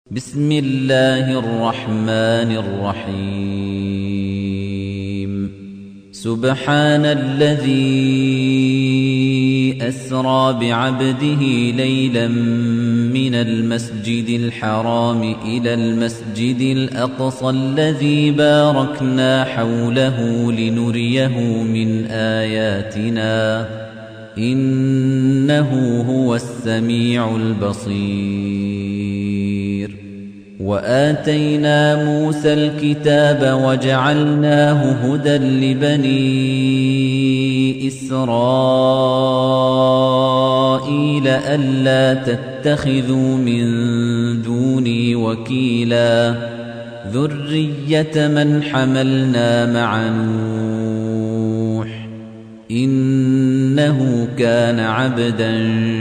بسم الله الرحمن الرحيم سبحان الذي أسرى بعبده ليلا من المسجد الحرام إلى المسجد الأقصى الذي باركنا حوله لنريه من آياتنا إنه هو السميع البصير وآتينا موسى الكتاب وجعلناه هدى لبني إسرائيل ألا تتخذوا من دوني وكيلا ذرية من حملنا مع نوح إنه كان عبدا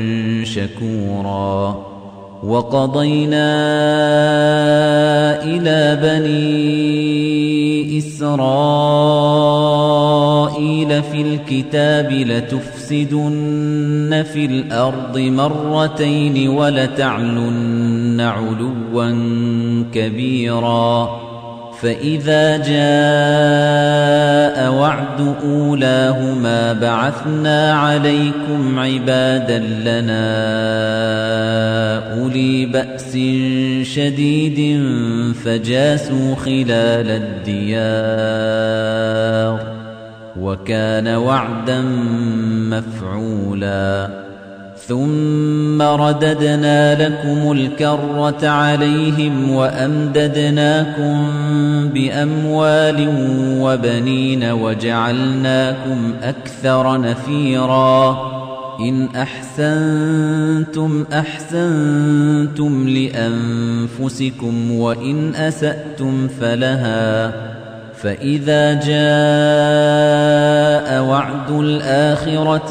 شكورا وقضينا إلى بني إسرائيل في الكتاب لتفسدن في الأرض مرتين ولتعلن علوا كبيرا فإذا جاء وعد أولاهما بعثنا عليكم عبادا لنا أولي بأس شديد فجاسوا خلال الديار وكان وعدا مفعولا ثم رددنا لكم الكرة عليهم وأمددناكم بأموال وبنين وجعلناكم أكثر نفيرا إن أحسنتم أحسنتم لأنفسكم وإن أسأتم فلها فإذا جاء وعد الآخرة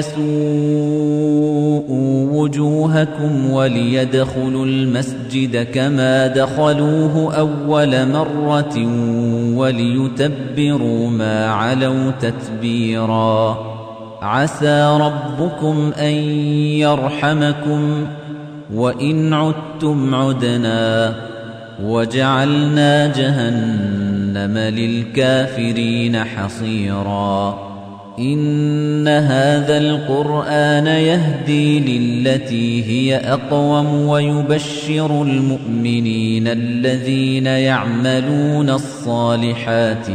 ليسوءوا وجوهكم وليدخلوا المسجد كما دخلوه أول مرة وليتبروا ما علوا تتبيرا عسى ربكم أن يرحمكم وإن عدتم عدنا وجعلنا جهنم للكافرين حصيرا إن هذا القرآن يهدي للتي هي أقوم ويبشر المؤمنين الذين يعملون الصالحات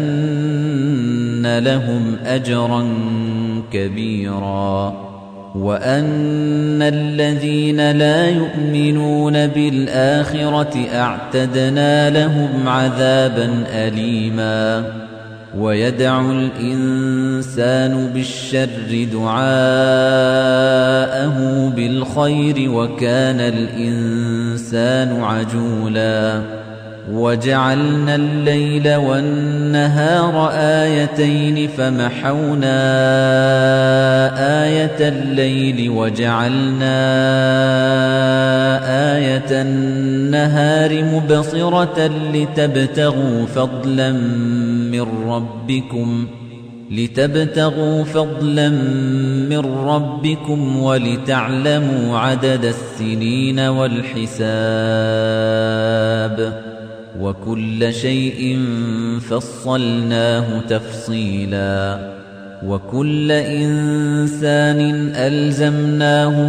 أن لهم أجرا كبيرا وأن الذين لا يؤمنون بالآخرة أعتدنا لهم عذابا أليما ويدع الإنسان بالشر دعاءه بالخير وكان الإنسان عجولا وجعلنا الليل والنهار آيتين فمحونا آية الليل وجعلنا آية النهار مبصرة لتبتغوا فضلا من ربكم ولتعلموا عدد السنين والحساب وكل شيء فصلناه تفصيلا وكل إنسان ألزمناه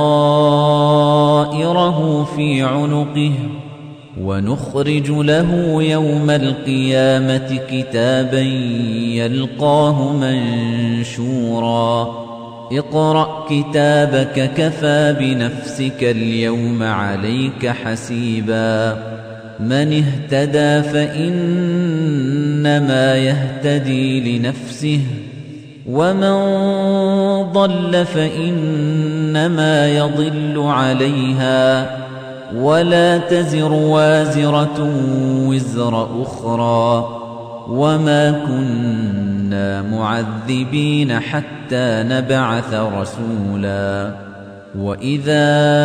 طائره في عنقه ونخرج له يوم القيامة كتابا يلقاه منشورا اقرأ كتابك كفى بنفسك اليوم عليك حسيبا من اهتدى فإنما يهتدي لنفسه ومن ضل فإنما يضل عليها ولا تزر وازرة وزر أخرى وما كنا معذبين حتى نبعث رسولا وإذا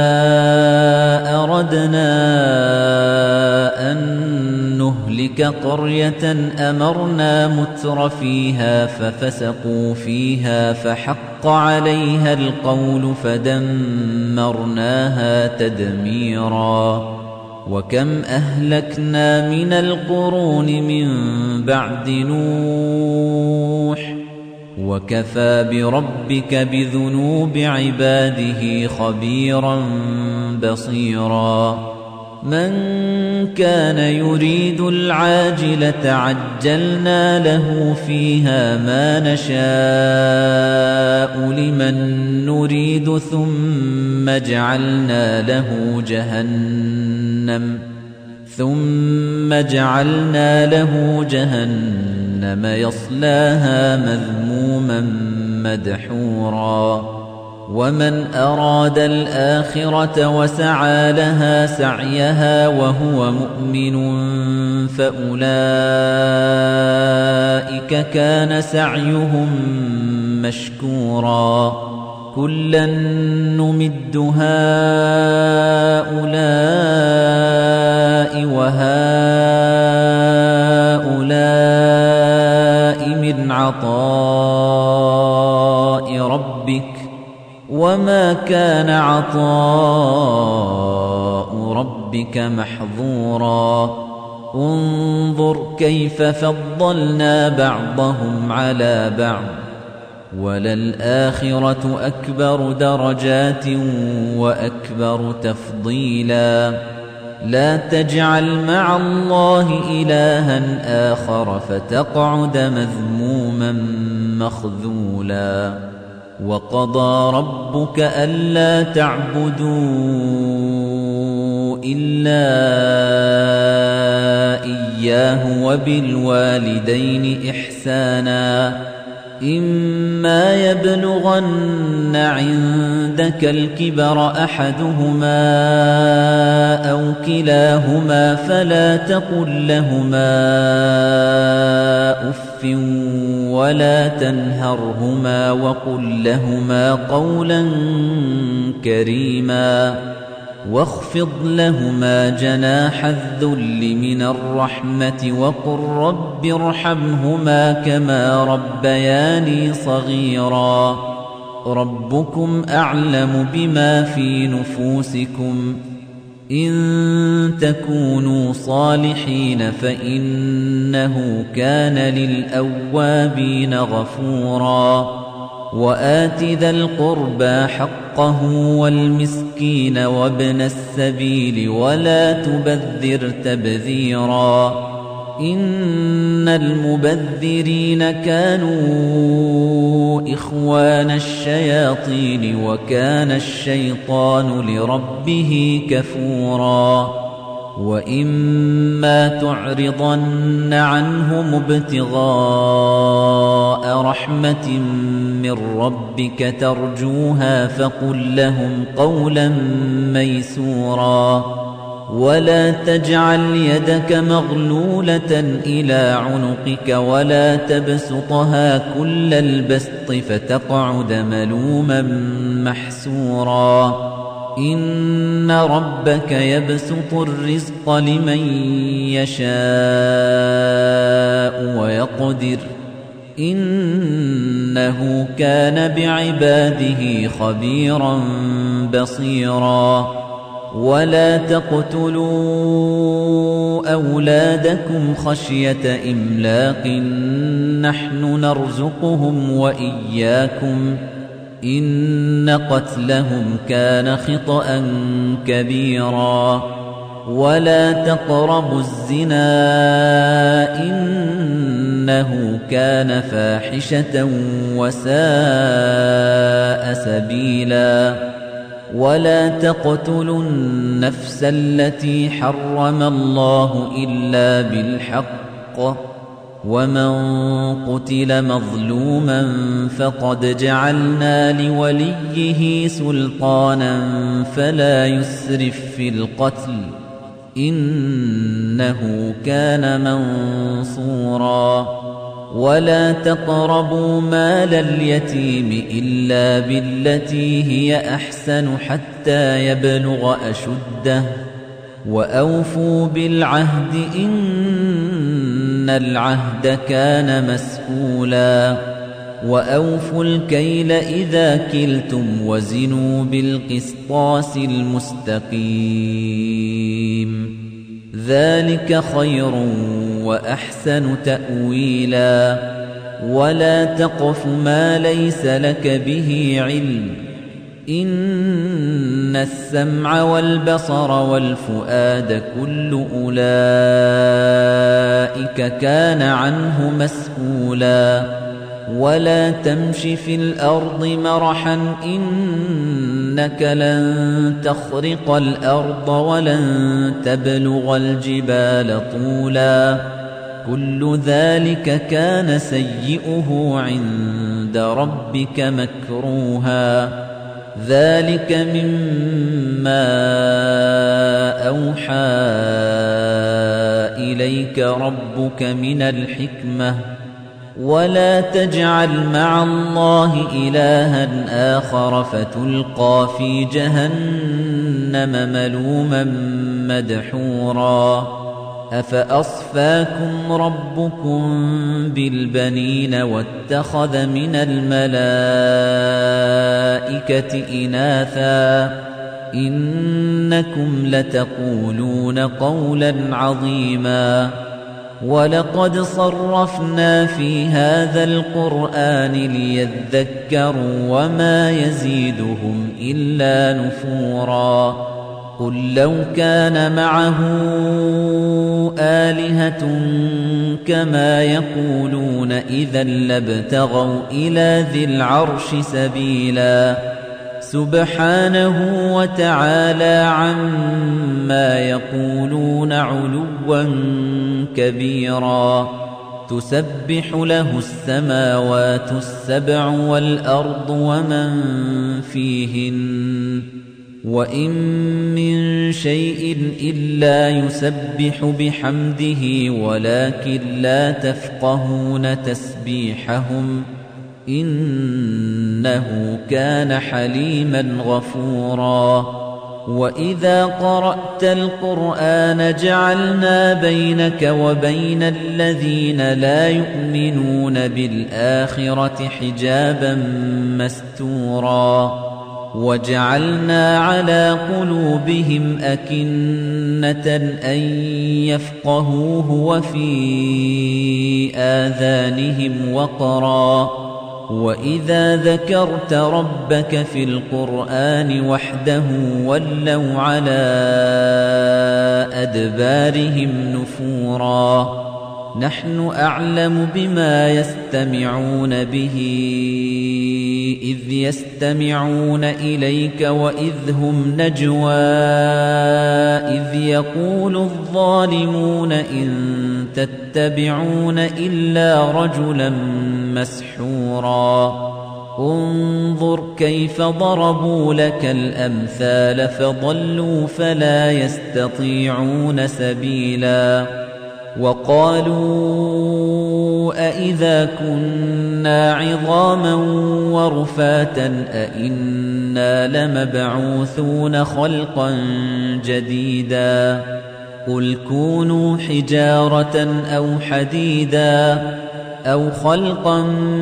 أردنا أن نهلك قرية أمرنا متر فيها ففسقوا فيها فحق عليها القول فدمرناها تدميرا وكم أهلكنا من القرون من بعد نوح وكفى بربك بذنوب عباده خبيرا بصيرا من كان يريد العاجلة عجلنا له فيها ما نشاء لمن نريد ثم جعلنا له جهنم يصلاها مذموما مدحورا ومن أراد الآخرة وسعى لها سعيها وهو مؤمن فأولئك كان سعيهم مشكورا كلا نمد هؤلاء وهؤلاء من عطاء ربك وما كان عطاء ربك محظورا انظر كيف فضلنا بعضهم على بعض وللآخرة أكبر درجات وأكبر تفضيلا لا تجعل مع الله إلها آخر فتقعد مذموما مخذولا وقضى ربك ألا تعبدوا إلا إياه وبالوالدين إحسانا إما يبلغن عندك الكبر أحدهما أو كلاهما فلا تقل لهما أف ولا تنهرهما وقل لهما قولا كريما واخفض لهما جناح الذل من الرحمة وقل رب ارحمهما كما ربياني صغيرا ربكم أعلم بما في نفوسكم إن تكونوا صالحين فإنه كان للأوابين غفورا وآت ذا القربى حقه والمسكين وابن السبيل ولا تبذر تبذيرا إن المبذرين كانوا إخوان الشياطين وكان الشيطان لربه كفورا وإما تعرضن عنهم ابتغاء رحمة من ربك ترجوها فقل لهم قولا ميسورا ولا تجعل يدك مغلولة إلى عنقك ولا تبسطها كل البسط فتقعد ملوما محسورا إن ربك يبسط الرزق لمن يشاء ويقدر إنه كان بعباده خبيرا بصيرا ولا تقتلوا أولادكم خشية إملاق نحن نرزقهم وإياكم إن قتلهم كان خطأ كبيرا ولا تقربوا الزنا إنه كان فاحشة وساء سبيلا ولا تقتلوا النفس التي حرم الله إلا بالحق ومن قتل مظلوما فقد جعلنا لوليه سلطانا فلا يسرف في القتل إنه كان منصورا ولا تقربوا مال اليتيم إلا بالتي هي أحسن حتى يبلغ أشده وأوفوا بالعهد إن العهد كان مسؤولا وأوفوا الكيل إذا كلتم وزنوا بالقسطاس المستقيم ذلك خير وأحسن تأويلا ولا تقف ما ليس لك به علم إن السمع والبصر والفؤاد كل أولئك كان عنه مسؤولا ولا تمش في الأرض مرحا إنك لن تخرق الأرض ولن تبلغ الجبال طولا كل ذلك كان سيئه عند ربك مكروها ذلك مما أوحى إليك ربك من الحكمة ولا تجعل مع الله إلها آخر فتلقى في جهنم ملوما مدحورا أفأصفاكم ربكم بالبنين واتخذ من الملائكة إناثا إنكم لتقولون قولا عظيما ولقد صرفنا في هذا القرآن ليذكروا وما يزيدهم إلا نفورا قل لو كان معه آلهة كما يقولون إذا لابتغوا إلى ذي العرش سبيلا سبحانه وتعالى عما يقولون علوا كبيرا تسبح له السماوات السبع والأرض ومن فيهن وإن من شيء إلا يسبح بحمده ولكن لا تفقهون تسبيحهم إنه كان حليما غفورا وإذا قرأت القرآن جعلنا بينك وبين الذين لا يؤمنون بالآخرة حجابا مستورا وجعلنا على قلوبهم أكنة أن يفقهوه وفي آذانهم وقرا وإذا ذكرت ربك في القرآن وحده ولوا على أدبارهم نفورا نحن أعلم بما يستمعون به إذ يستمعون إليك وإذ هم نجوى إذ يقول الظالمون إن تتبعون إلا رجلا مسحورا انظر كيف ضربوا لك الأمثال فضلوا فلا يستطيعون سبيلا وقالوا أإذا كنا عظاما ورفاتا أإنا لمبعوثون خلقا جديدا قل كونوا حجارة أو حديدا أو خلقا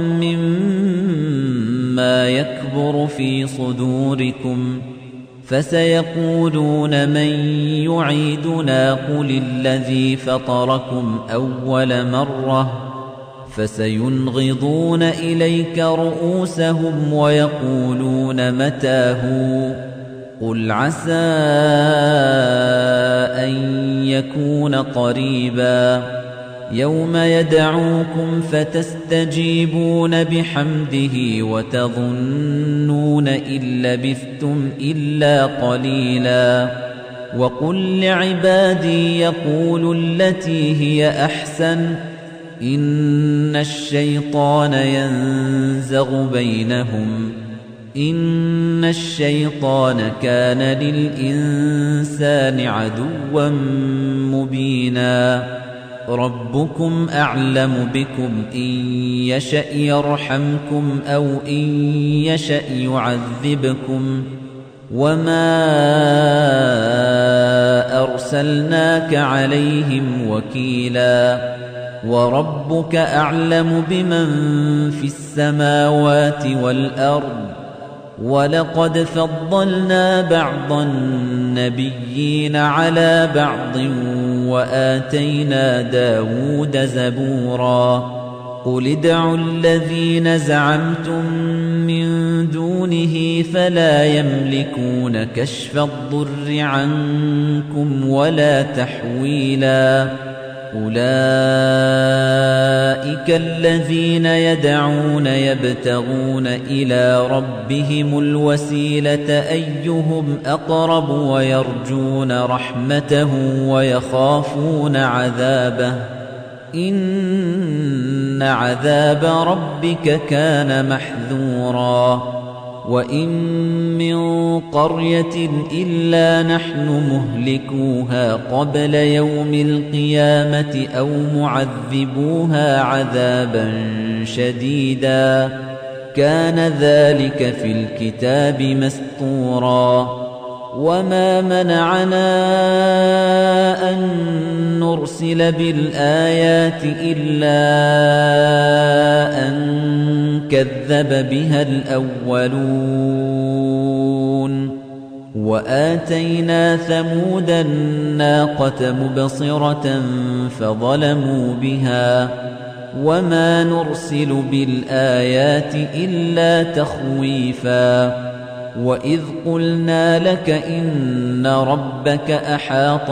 مما يكبر في صدوركم فسيقولون من يعيدنا قل الذي فطركم أول مرة فسينغضون إليك رؤوسهم ويقولون متى هو قل عسى أن يكون قريبا يوم يدعوكم فتستجيبون بحمده وتظنون إن لبثتم إلا قليلا وقل لعبادي يقولوا التي هي أحسن إن الشيطان ينزغ بينهم إن الشيطان كان للإنسان عدوا مبينا ربكم أعلم بكم إن يشأ يرحمكم أو إن يشأ يعذبكم وما أرسلناك عليهم وكيلا وربك أعلم بمن في السماوات والأرض وَلَقَدْ فَضَّلْنَا بَعْضَ النَّبِيِّينَ عَلَى بَعْضٍ وَآتَيْنَا دَاوُودَ زَبُورًا قُلِ ادْعُوا الَّذِينَ زَعَمْتُم مِّن دُونِهِ فَلَا يَمْلِكُونَ كَشْفَ الضُّرِّ عَنكُمْ وَلَا تَحْوِيلًا أُولَئِكَ الَّذِينَ يَدْعُونَ يَبْتَغُونَ إِلَى رَبِّهِمُ الْوَسِيلَةَ أَيُّهُمْ أَقْرَبُ وَيَرْجُونَ رَحْمَتَهُ وَيَخَافُونَ عَذَابَهُ إِنَّ عَذَابَ رَبِّكَ كَانَ مَحْذُورًا وَإِن مِّن قَرْيَةٍ إِلَّا نَحْنُ مُهْلِكُوهَا قَبْلَ يَوْمِ الْقِيَامَةِ أَوْ مُعَذِّبُوهَا عَذَابًا شَدِيدًا كَانَ ذَلِكَ في الكتاب مسطورا وما منعنا أن نرسل بالآيات إلا أن كذب بها الأولون وآتينا ثمود الناقة مبصرة فظلموا بها وما نرسل بالآيات إلا تخويفا وإذ قلنا لك إن ربك أحاط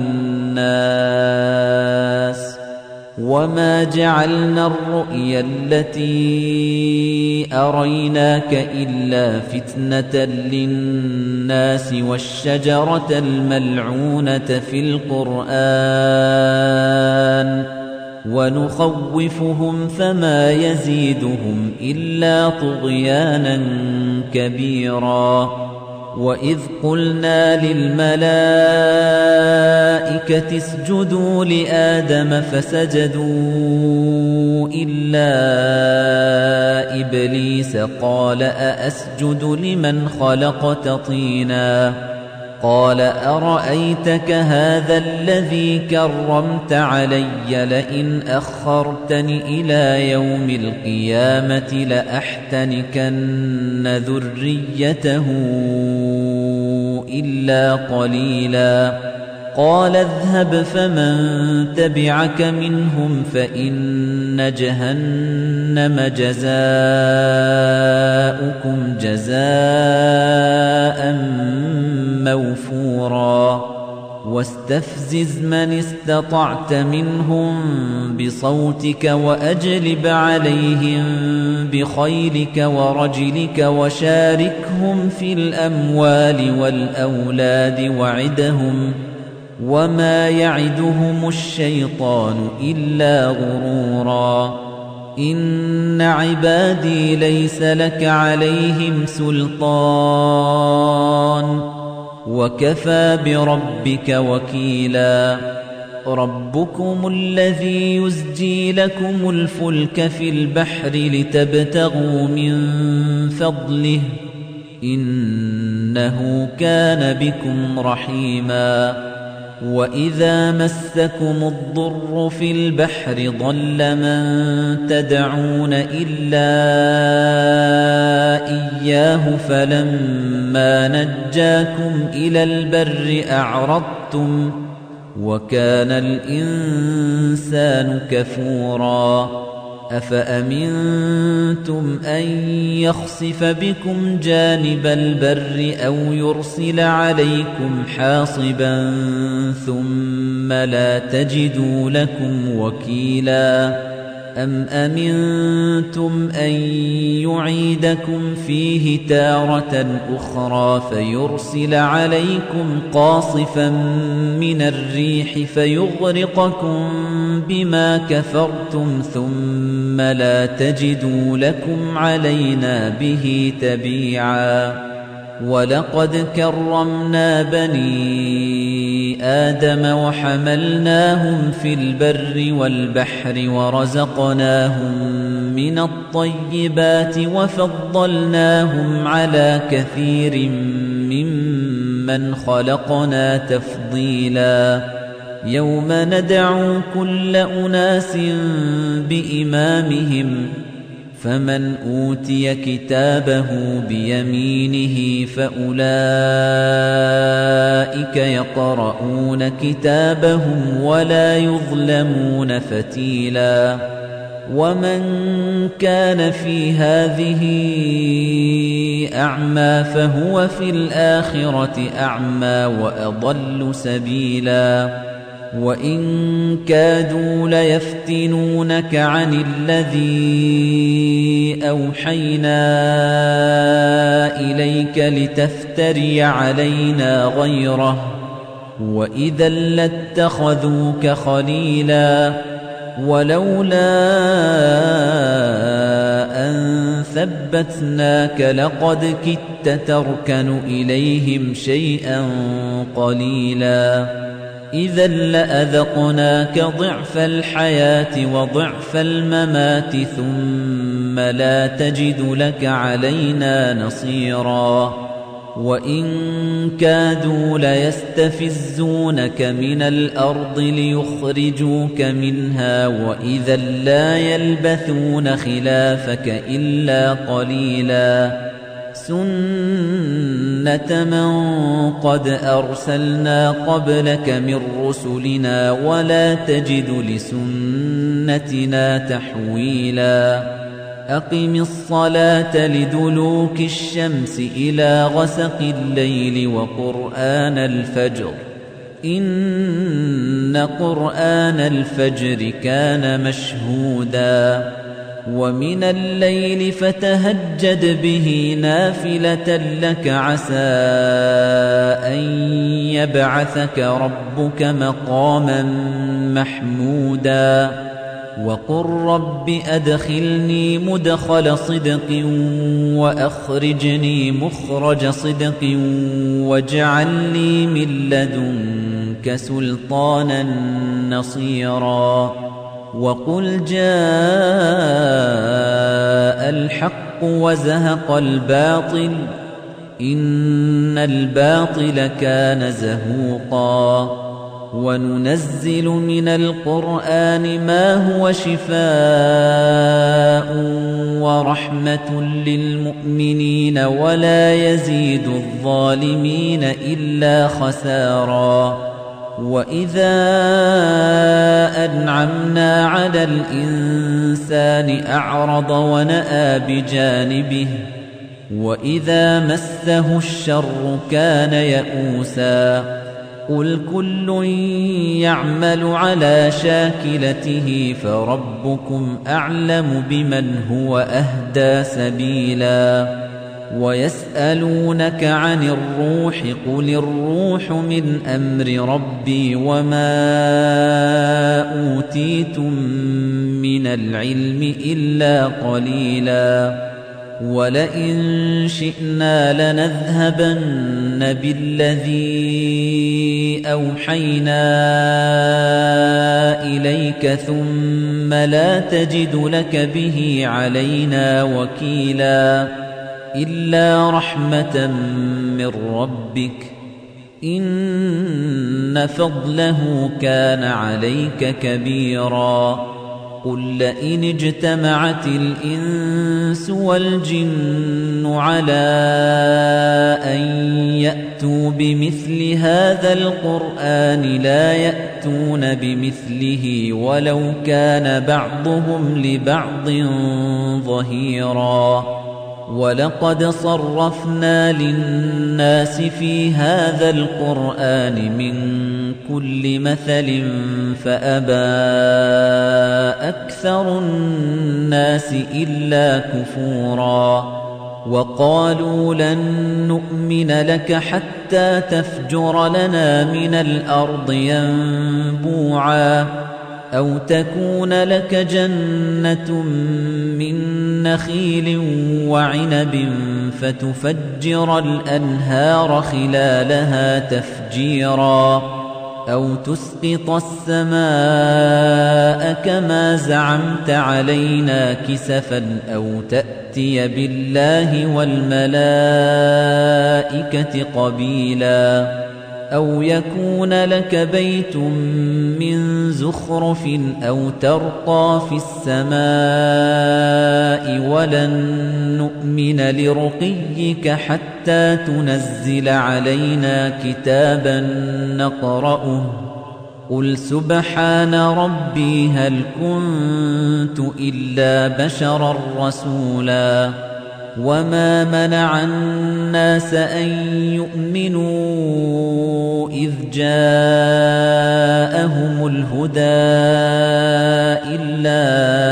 بالناس وما جعلنا الرؤيا التي أريناك إلا فتنة للناس والشجرة الملعونة في القرآن ونخوفهم فما يزيدهم إلا طغيانا كبيرا وإذ قلنا للملائكة اسجدوا لآدم فسجدوا إلا إبليس قال أأسجد لمن خلقت طينا قال أرأيتك هذا الذي كرمت علي لئن أخرتني إلى يوم القيامة لأحتنكن ذريته إلا قليلا قال اذهب فمن تبعك منهم فإن جهنم جزاؤكم جزاء موفورا واستفزز من استطعت منهم بصوتك وأجلب عليهم بخيلك ورجلك وشاركهم في الأموال والأولاد وعدهم وما يعدهم الشيطان إلا غرورا إن عبادي ليس لك عليهم سلطان وكفى بربك وكيلا ربكم الذي يزجي لكم الفلك في البحر لتبتغوا من فضله إنه كان بكم رحيما وإذا مسكم الضر في البحر ضل من تدعون إلا إياه فلما نجاكم إلى البر أعرضتم وكان الإنسان كفورا أفأمنتم أن يخسف بكم جانب البر أو يرسل عليكم حاصبا ثم لا تجدوا لكم وكيلا أم أمنتم أن يعيدكم فيه تارة أخرى فيرسل عليكم قاصفا من الريح فيغرقكم بما كفرتم ثم لا تجدوا لكم علينا به تبيعا ولقد كرمنا بني آدم وحملناهم في البر والبحر ورزقناهم من الطيبات وفضلناهم على كثير ممن خلقنا تفضيلا يوم ندعو كل أناس بإمامهم فمن أوتي كتابه بيمينه فأولئك يقرؤون كتابهم ولا يظلمون فتيلا ومن كان في هذه أعمى فهو في الآخرة أعمى وأضل سبيلا وإن كادوا ليفتنونك عن الذي أوحينا إليك لتفتري علينا غيره وإذا لاتخذوك خليلا ولولا أن ثبتناك لقد كدت تركن إليهم شيئا قليلا إذا لأذقناك ضعف الحياة وضعف الممات ثم لا تجد لك علينا نصيرا وإن كادوا ليستفزونك من الأرض ليخرجوك منها وإذا لا يلبثون خلافك إلا قليلا سنة من قد أرسلنا قبلك من رسلنا ولا تجد لسنتنا تحويلا أقم الصلاة لدلوك الشمس إلى غسق الليل وقرآن الفجر إن قرآن الفجر كان مشهودا ومن الليل فتهجد به نافلة لك عسى أن يبعثك ربك مقاما محمودا وقل رب أدخلني مدخل صدق وأخرجني مخرج صدق واجعل لي من لدنك سلطانا نصيرا وقل جاء الحق وزهق الباطل إن الباطل كان زهوقا وننزل من القرآن ما هو شفاء ورحمة للمؤمنين ولا يزيد الظالمين إلا خسارا وإذا أنعمنا على الإنسان أعرض ونأى بجانبه وإذا مسه الشر كان يئوسا قل كل يعمل على شاكلته فربكم أعلم بمن هو أهدى سبيلا ويسألونك عن الروح قل الروح من أمر ربي وما أوتيتم من العلم إلا قليلا ولئن شئنا لنذهبن بالذي أوحينا إليك ثم لا تجد لك به علينا وكيلا إلا رحمة من ربك إن فضله كان عليك كبيرا قل لئن اجتمعت الإنس والجن على أن يأتوا بمثل هذا القرآن لا يأتون بمثله ولو كان بعضهم لبعض ظهيرا ولقد صرفنا للناس في هذا القرآن من كل مثل فأبى أكثر الناس إلا كفورا وقالوا لن نؤمن لك حتى تفجر لنا من الأرض ينبوعا أو تكون لك جنة من نخيل وعنب فتفجر الأنهار خلالها تفجيرا أو تسقط السماء كما زعمت علينا كسفا أو تأتي بالله والملائكة قبيلا أَوْ يَكُونَ لَكَ بَيْتٌ مِّن زُخْرُفٍ أَوْ تَرْقَىٰ فِي السَّمَاءِ وَلَن نُّؤْمِنَ لِرُقِيِّكَ حَتَّىٰ تُنَزِّلَ عَلَيْنَا كِتَابًا نَّقْرَؤُهُ ۗ قُلْ سُبْحَانَ رَبِّي هَلْ كُنتُ إِلَّا بَشَرًا رَّسُولًا وَمَا مَنَعَ النَّاسَ أَن يُؤْمِنُوا إِذْ جَاءَهُمُ الْهُدَىٰ إِلَّا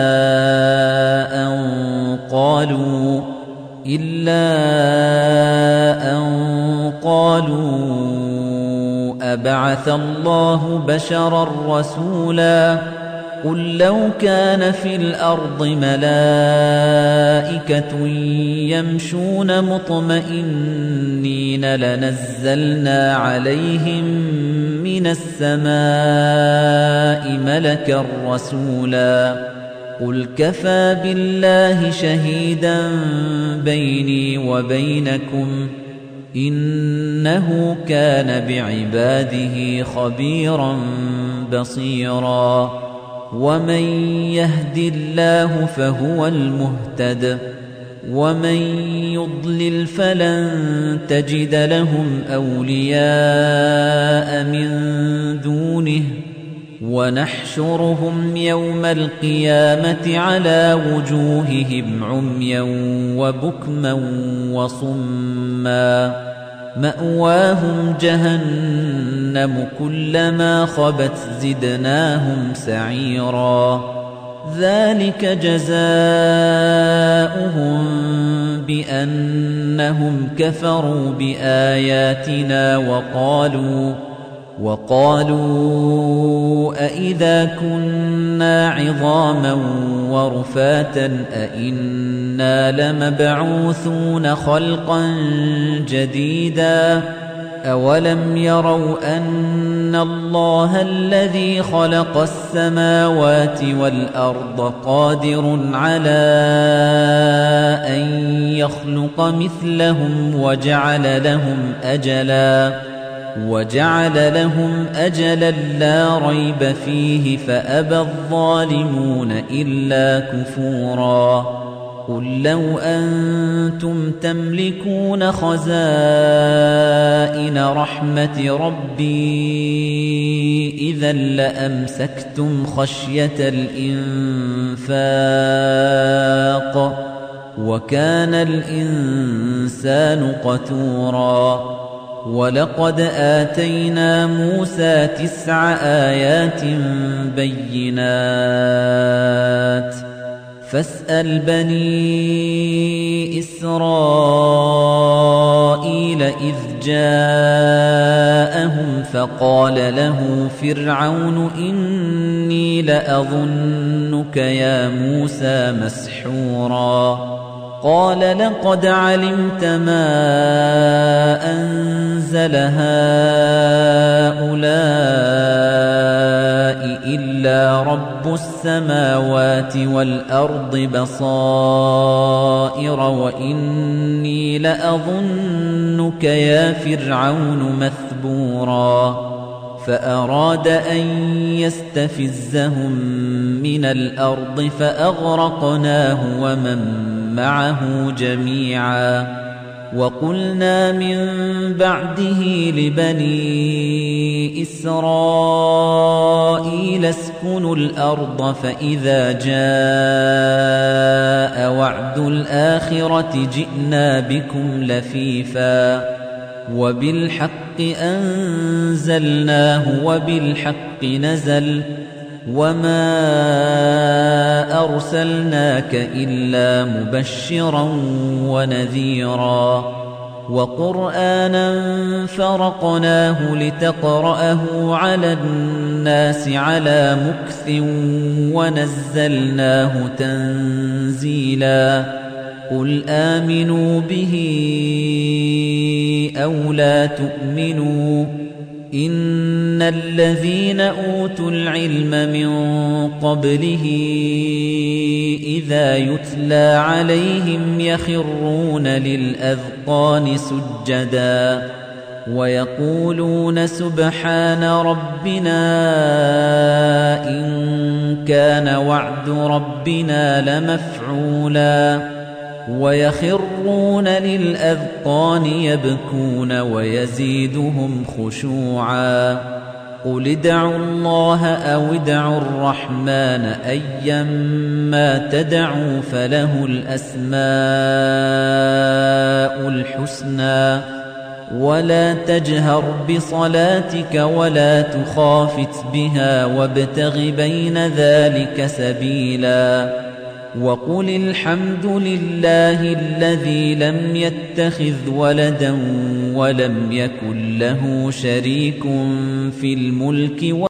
أَن قَالُوا أَبَعَثَ اللَّهُ بَشَرًا رَّسُولًا قُل لَّوْ كَانَ فِي الْأَرْضِ مَلَائِكَةٌ يَمْشُونَ مُطْمَئِنِّينَ لَنَزَّلْنَا عَلَيْهِم مِّنَ السَّمَاءِ مَلَكًا رَّسُولًا قُلْ كَفَىٰ بِاللَّهِ شَهِيدًا بَيْنِي وَبَيْنَكُمْ ۚ إِنَّهُ كَانَ بِعِبَادِهِ خَبِيرًا بَصِيرًا وَمَن يَهْدِ اللَّهُ فَهُوَ الْمُهْتَدِ ۖ وَمَن يُضْلِلْ فَلَن تَجِدَ لَهُمْ أَوْلِيَاءَ مِن دُونِهِ ۖ وَنَحْشُرُهُمْ يَوْمَ الْقِيَامَةِ عَلَىٰ وُجُوهِهِمْ عُمْيًا وَبُكْمًا وَصُمًّا مَّأْوَاهُمْ جَهَنَّمُ كُلَّمَا خَبَتْ زِدْنَاهُمْ سَعِيرًا ذَلِكَ جَزَاؤُهُم بِأَنَّهُمْ كَفَرُوا بِآيَاتِنَا وقالوا أَإِذَا كُنَّا عِظَامًا وَرُفَاتًا أَإِنَّا لَمَبْعُوثُونَ خَلْقًا جَدِيدًا أَوَلَمْ يَرَوْا أَنَّ اللَّهَ الَّذِي خَلَقَ السَّمَاوَاتِ وَالْأَرْضَ قَادِرٌ عَلَىٰ أَن يَخْلُقَ مِثْلَهُمْ وَجَعَلَ لَهُمْ أَجَلًا لَّا رَيْبَ فِيهِ فَأَبَى الظَّالِمُونَ إِلَّا كُفُورًا قُل لَّوْ أَنتُمْ تَمْلِكُونَ خَزَائِنَ رَحْمَةِ رَبِّي إِذًا لَّأَمْسَكْتُمْ خَشْيَةَ الْإِنفَاقِ ۚ وَكَانَ الْإِنسَانُ قَتُورًا وَلَقَدْ آتَيْنَا مُوسَىٰ 9 آيَاتٍ بَيِّنَاتٍ فَاسْأَلْ بَنِي إِسْرَائِيلَ إِذْ جَاءَهُمْ فَقَالَ لَهُ فِرْعَوْنُ إِنِّي لَأَظُنُّكَ يَا مُوسَىٰ مَسْحُورًا قَالَ لَقَدْ عَلِمْتَ مَا أَنزَلَ هَٰؤُلَاءِ إِلَّا رَبُّ السَّمَاوَاتِ وَالْأَرْضِ بَصَائِرَ وَإِنِّي لَأَظُنُّكَ يَا فِرْعَوْنُ مَثْبُورًا فَأَرَادَ أَن يَسْتَفِزَّهُم مِّنَ الْأَرْضِ فَأَغْرَقْنَاهُ وَمَن مَّعَهُ جَمِيعًا وَقُلْنَا مِن بَعْدِهِ لِبَنِي إِسْرَائِيلَ اسْكُنُوا الْأَرْضَ فَإِذَا جَاءَ وَعْدُ الْآخِرَةِ جِئْنَا بِكُمْ لَفِيفًا وَبِالْحَقِّ أَنزَلْنَاهُ وَبِالْحَقِّ نَزَلَ وَمَا أَرْسَلْنَاكَ إِلَّا مُبَشِّرًا وَنَذِيرًا وَقُرْآنًا فَرَقْنَاهُ لِتَقْرَأَهُ عَلَى النَّاسِ عَلَى مُكْثٍ وَنَزَّلْنَاهُ تَنزِيلًا قُلْ آمِنُوا بِهِ أَوْ لَا تُؤْمِنُوا إِنَّ الَّذِينَ أُوتُوا الْعِلْمَ مِن قَبْلِهِ إِذَا يُتْلَىٰ عَلَيْهِمْ يَخِرُّونَ لِلْأَذْقَانِ سُجَّدًا ويقولون سبحان ربنا إن كان وعد ربنا لمفعولا ويخرون للأذقان يبكون ويزيدهم خشوعا قل ادعوا الله أو ادعوا الرحمن أيما تدعوا فله الأسماء الحسنى ولا تجهر بصلاتك ولا تخافت بها وابتغ بين ذلك سبيلا وقل الحمد لله الذي لم يتخذ ولدا ولم يكن له شريك في الملك